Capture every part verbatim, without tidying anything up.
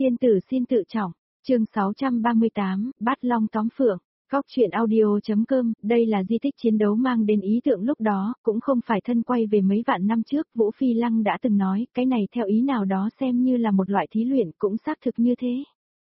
Tiên tử xin tự trọng, chương sáu trăm ba mươi tám, Bát Long tóm phượng. Góc truyện audio.com, đây là di tích chiến đấu mang đến ý tưởng lúc đó, cũng không phải thân quay về mấy vạn năm trước, Vũ Phi Lăng đã từng nói, cái này theo ý nào đó xem như là một loại thí luyện, cũng xác thực như thế.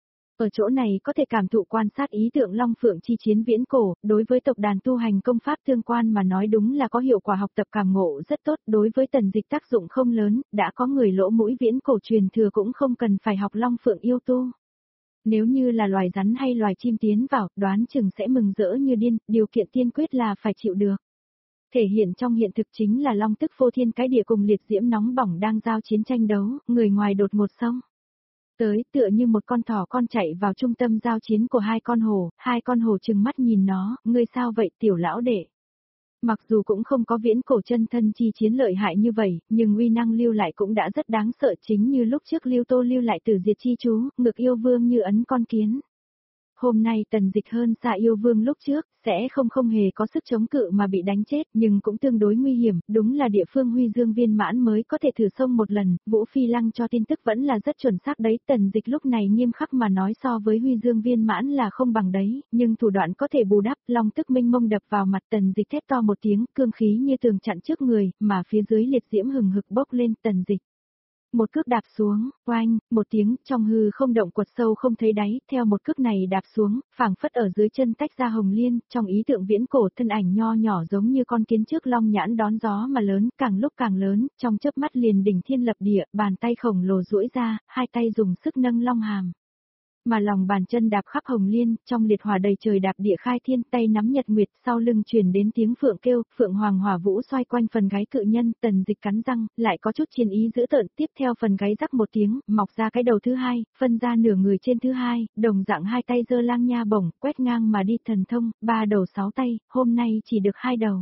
Ở chỗ này có thể cảm thụ quan sát ý tượng Long Phượng chi chiến viễn cổ, đối với tộc đàn tu hành công pháp tương quan mà nói đúng là có hiệu quả học tập cảm ngộ rất tốt, đối với Tần Dịch tác dụng không lớn, đã có người lỗ mũi viễn cổ truyền thừa cũng không cần phải học Long Phượng yêu tu. Nếu như là loài rắn hay loài chim tiến vào, đoán chừng sẽ mừng rỡ như điên, điều kiện tiên quyết là phải chịu được. Thể hiện trong hiện thực chính là Long Tức Phô Thiên cái địa cùng liệt diễm nóng bỏng đang giao chiến tranh đấu, người ngoài đột một xông tới, tựa như một con thỏ con chạy vào trung tâm giao chiến của hai con hổ, hai con hổ trừng mắt nhìn nó, ngươi sao vậy tiểu lão đệ. Mặc dù cũng không có viễn cổ chân thân chi chiến lợi hại như vậy, nhưng uy năng lưu lại cũng đã rất đáng sợ, chính như lúc trước Lưu Tô lưu lại tử diệt chi chú, ngực yêu vương như ấn con kiến. Hôm nay Tần Dịch hơn xa yêu vương lúc trước, sẽ không không hề có sức chống cự mà bị đánh chết, nhưng cũng tương đối nguy hiểm, đúng là địa phương Huy Dương viên mãn mới có thể thử xông một lần, Vũ Phi Lăng cho tin tức vẫn là rất chuẩn xác đấy, Tần Dịch lúc này nghiêm khắc mà nói so với Huy Dương viên mãn là không bằng đấy, nhưng thủ đoạn có thể bù đắp, Long Tức minh mông đập vào mặt Tần Dịch thét to một tiếng, cương khí như tường chặn trước người, mà phía dưới liệt diễm hừng hực bốc lên Tần Dịch. Một cước đạp xuống, oanh, một tiếng, trong hư không động quật sâu không thấy đáy, theo một cước này đạp xuống, phảng phất ở dưới chân tách ra hồng liên, trong ý tượng viễn cổ thân ảnh nho nhỏ giống như con kiến trước long nhãn đón gió mà lớn, càng lúc càng lớn, trong chớp mắt liền đỉnh thiên lập địa, bàn tay khổng lồ duỗi ra, hai tay dùng sức nâng long hàm. Mà lòng bàn chân đạp khắp hồng liên, trong liệt hỏa đầy trời đạp địa khai thiên, tay nắm nhật nguyệt, sau lưng truyền đến tiếng phượng kêu, phượng hoàng hỏa vũ xoay quanh phần gáy cự nhân, Tần Dịch cắn răng, lại có chút chiến ý dữ tợn, tiếp theo phần gáy rắc một tiếng, mọc ra cái đầu thứ hai, phân ra nửa người trên thứ hai, đồng dạng hai tay giơ lang nha bổng, quét ngang mà đi thần thông, ba đầu sáu tay, hôm nay chỉ được hai đầu.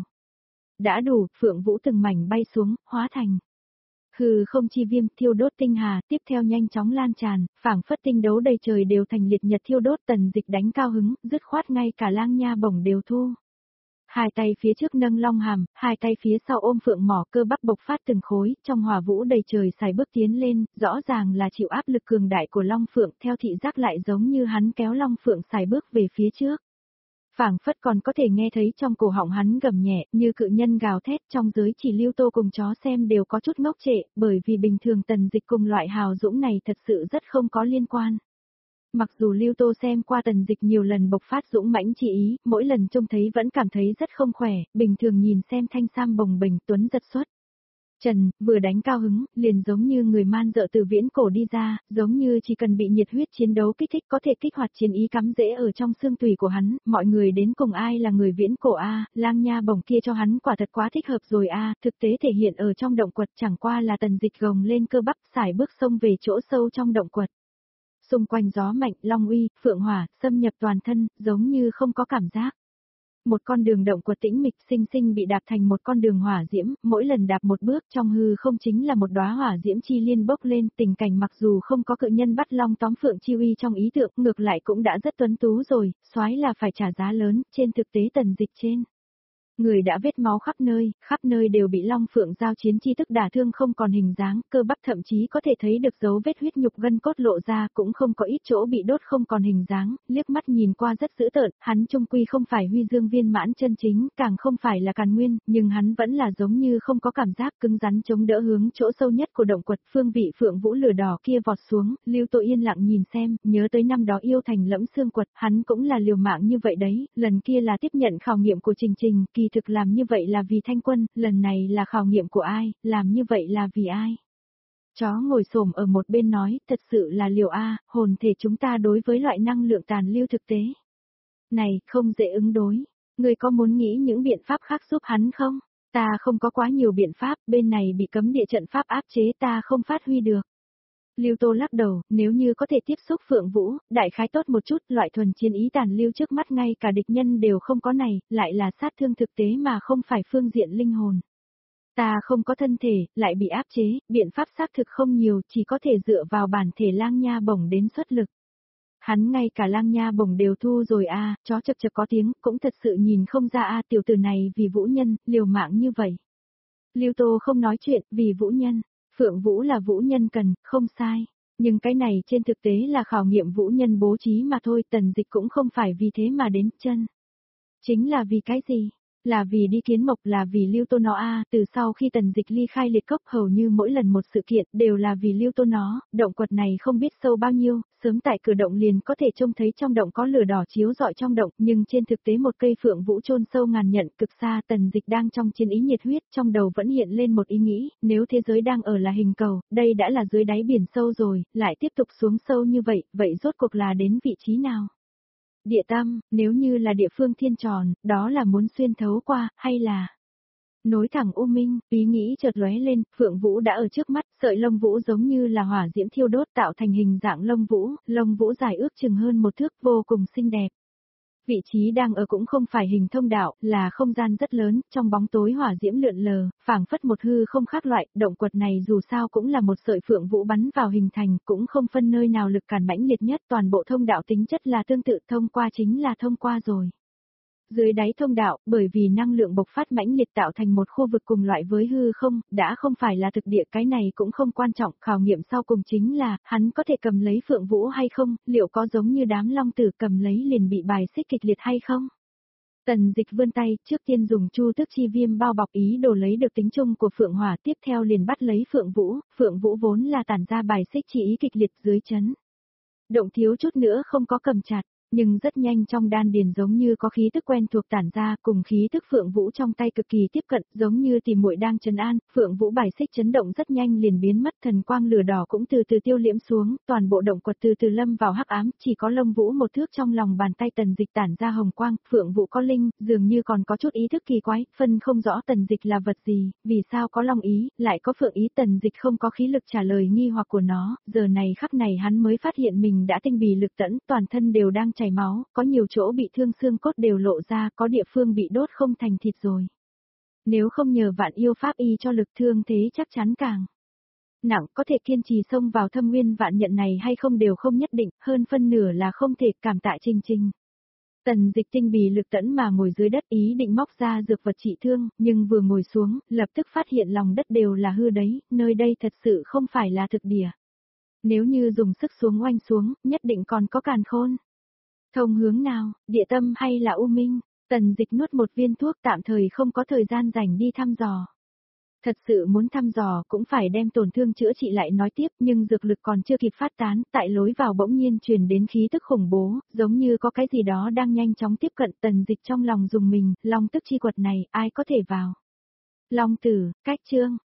Đã đủ, phượng vũ từng mảnh bay xuống, hóa thành hư không chi viêm thiêu đốt tinh hà, tiếp theo nhanh chóng lan tràn, phảng phất tinh đấu đầy trời đều thành liệt nhật thiêu đốt, Tần Dịch đánh cao hứng, dứt khoát ngay cả lang nha bổng đều thu. Hai tay phía trước nâng long hàm, hai tay phía sau ôm phượng mỏ, cơ bắp bộc phát từng khối, trong hỏa vũ đầy trời xài bước tiến lên, rõ ràng là chịu áp lực cường đại của long phượng, theo thị giác lại giống như hắn kéo long phượng xài bước về phía trước. Phảng phất còn có thể nghe thấy trong cổ họng hắn gầm nhẹ, như cự nhân gào thét, trong giới chỉ Lưu Tô cùng chó xem đều có chút ngốc trệ, bởi vì bình thường Tần Dịch cùng loại hào dũng này thật sự rất không có liên quan. Mặc dù Lưu Tô xem qua Tần Dịch nhiều lần bộc phát dũng mãnh chi ý, mỗi lần trông thấy vẫn cảm thấy rất không khỏe, bình thường nhìn xem thanh sam bồng bềnh tuấn giật xuất. Trần, vừa đánh cao hứng, liền giống như người man dợ từ viễn cổ đi ra, giống như chỉ cần bị nhiệt huyết chiến đấu kích thích có thể kích hoạt chiến ý cắm rễ ở trong xương tủy của hắn, mọi người đến cùng ai là người viễn cổ a, lang nha bổng kia cho hắn quả thật quá thích hợp rồi a, thực tế thể hiện ở trong động quật chẳng qua là Tần Dịch gồng lên cơ bắp xài bước sông về chỗ sâu trong động quật. Xung quanh gió mạnh, long uy, phượng hỏa, xâm nhập toàn thân, giống như không có cảm giác. Một con đường động quật tĩnh mịch sinh sinh bị đạp thành một con đường hỏa diễm, mỗi lần đạp một bước trong hư không chính là một đóa hỏa diễm chi liên bốc lên, tình cảnh mặc dù không có cự nhân bắt long tóm phượng chi uy trong ý tượng, ngược lại cũng đã rất tuấn tú rồi, soái là phải trả giá lớn, trên thực tế Tần Dịch trên người đã vết máu khắp nơi, khắp nơi đều bị long phượng giao chiến chi tức đả thương không còn hình dáng, cơ bắp thậm chí có thể thấy được dấu vết huyết nhục gân cốt lộ ra, cũng không có ít chỗ bị đốt không còn hình dáng, liếc mắt nhìn qua rất dữ tợn, hắn trung quy không phải Huy Dương viên mãn chân chính, càng không phải là Càn Nguyên, nhưng hắn vẫn là giống như không có cảm giác, cứng rắn chống đỡ hướng chỗ sâu nhất của động quật, phương vị phượng vũ lửa đỏ kia vọt xuống, Lưu Tô yên lặng nhìn xem, nhớ tới năm đó yêu thành lẫm xương quật, hắn cũng là liều mạng như vậy đấy, lần kia là tiếp nhận khảo nghiệm của Trình Trình, kỳ thực làm như vậy là vì Thanh Quân, lần này là khảo nghiệm của ai, làm như vậy là vì ai? Chó ngồi xổm ở một bên nói, thật sự là liều a, hồn thể chúng ta đối với loại năng lượng tàn lưu thực tế này không dễ ứng đối. Người có muốn nghĩ những biện pháp khác giúp hắn không? Ta không có quá nhiều biện pháp, bên này bị cấm địa trận pháp áp chế ta không phát huy được. Lưu Tô lắc đầu, nếu như có thể tiếp xúc Phượng Vũ, đại khái tốt một chút, loại thuần chiến ý tàn lưu trước mắt ngay cả địch nhân đều không có này, lại là sát thương thực tế mà không phải phương diện linh hồn. Ta không có thân thể, lại bị áp chế, biện pháp xác thực không nhiều, chỉ có thể dựa vào bản thể lang nha bổng đến xuất lực. Hắn ngay cả lang nha bổng đều thu rồi a, à, chó chập chập có tiếng, cũng thật sự nhìn không ra a, à, tiểu tử này vì vũ nhân, liều mạng như vậy. Lưu Tô không nói chuyện, vì vũ nhân. Phượng Vũ là vũ nhân cần, không sai. Nhưng cái này trên thực tế là khảo nghiệm vũ nhân bố trí mà thôi, Tần Dịch cũng không phải vì thế mà đến chân. Chính là vì cái gì? Là vì đi kiến mộc, là vì Lưu Tô nó a, từ sau khi Tần Dịch ly khai liệt cốc hầu như mỗi lần một sự kiện đều là vì Lưu Tô nó, động quật này không biết sâu bao nhiêu, sớm tại cửa động liền có thể trông thấy trong động có lửa đỏ chiếu rọi trong động, nhưng trên thực tế một cây phượng vũ chôn sâu ngàn nhận cực xa. Tần Dịch đang trong chiến ý nhiệt huyết, trong đầu vẫn hiện lên một ý nghĩ, nếu thế giới đang ở là hình cầu, đây đã là dưới đáy biển sâu rồi, lại tiếp tục xuống sâu như vậy, vậy rốt cuộc là đến vị trí nào? Địa tâm, nếu như là địa phương thiên tròn, đó là muốn xuyên thấu qua, hay là nối thẳng U Minh? Ý nghĩ chợt lóe lên, Phượng Vũ đã ở trước mắt, sợi lông vũ giống như là hỏa diễm thiêu đốt tạo thành hình dạng lông vũ, lông vũ dài ước chừng hơn một thước, vô cùng xinh đẹp. Vị trí đang ở cũng không phải hình thông đạo, là không gian rất lớn, trong bóng tối hỏa diễm lượn lờ, phảng phất một hư không khác loại, động quật này dù sao cũng là một sợi phượng vũ bắn vào hình thành, cũng không phân nơi nào lực cản mãnh liệt nhất, toàn bộ thông đạo tính chất là tương tự, thông qua chính là thông qua rồi. Dưới đáy thông đạo, bởi vì năng lượng bộc phát mãnh liệt tạo thành một khu vực cùng loại với hư không, đã không phải là thực địa, cái này cũng không quan trọng, khảo nghiệm sau cùng chính là, hắn có thể cầm lấy Phượng Vũ hay không, liệu có giống như đám long tử cầm lấy liền bị bài xích kịch liệt hay không? Tần Dịch vươn tay, trước tiên dùng chu tước chi viêm bao bọc ý đồ lấy được tính chung của Phượng Hỏa, tiếp theo liền bắt lấy Phượng Vũ, Phượng Vũ vốn là tản ra bài xích chi ý kịch liệt dưới chấn. Động thiếu chút nữa không có cầm chặt. Nhưng rất nhanh trong đan điền giống như có khí tức quen thuộc tản ra, cùng khí tức Phượng Vũ trong tay cực kỳ tiếp cận, giống như tìm muội đang trấn an, Phượng Vũ bài xích chấn động rất nhanh liền biến mất, thần quang lửa đỏ cũng từ từ tiêu liễm xuống, toàn bộ động quật từ từ lâm vào hắc ám, chỉ có lông vũ một thước trong lòng bàn tay Tần Dịch tản ra hồng quang, Phượng Vũ có linh, dường như còn có chút ý thức kỳ quái, phân không rõ Tần Dịch là vật gì, vì sao có long ý, lại có phượng ý. Tần Dịch không có khí lực trả lời nghi hoặc của nó, giờ này khắc này hắn mới phát hiện mình đã tinh bì lực tẫn, toàn thân đều đang chảy máu, có nhiều chỗ bị thương xương cốt đều lộ ra, có địa phương bị đốt không thành thịt rồi. Nếu không nhờ vạn yêu pháp y cho lực thương thế chắc chắn càng nặng, có thể kiên trì xông vào thâm nguyên vạn nhận này hay không đều không nhất định, hơn phân nửa là không thể. Cảm tạ Trinh Trinh. Tần Dịch tinh bì lực tẫn mà ngồi dưới đất ý định móc ra dược vật trị thương, nhưng vừa ngồi xuống, lập tức phát hiện lòng đất đều là hư đấy, nơi đây thật sự không phải là thực địa. Nếu như dùng sức xuống oanh xuống, nhất định còn có càn khôn. Thông hướng nào, địa tâm hay là U Minh? Tần Dịch nuốt một viên thuốc, tạm thời không có thời gian rảnh đi thăm dò. Thật sự muốn thăm dò cũng phải đem tổn thương chữa trị lại nói tiếp, nhưng dược lực còn chưa kịp phát tán, tại lối vào bỗng nhiên truyền đến khí tức khủng bố, giống như có cái gì đó đang nhanh chóng tiếp cận. Tần Dịch trong lòng dùng mình, long tức chi quật này, ai có thể vào? Long tử, cách chương.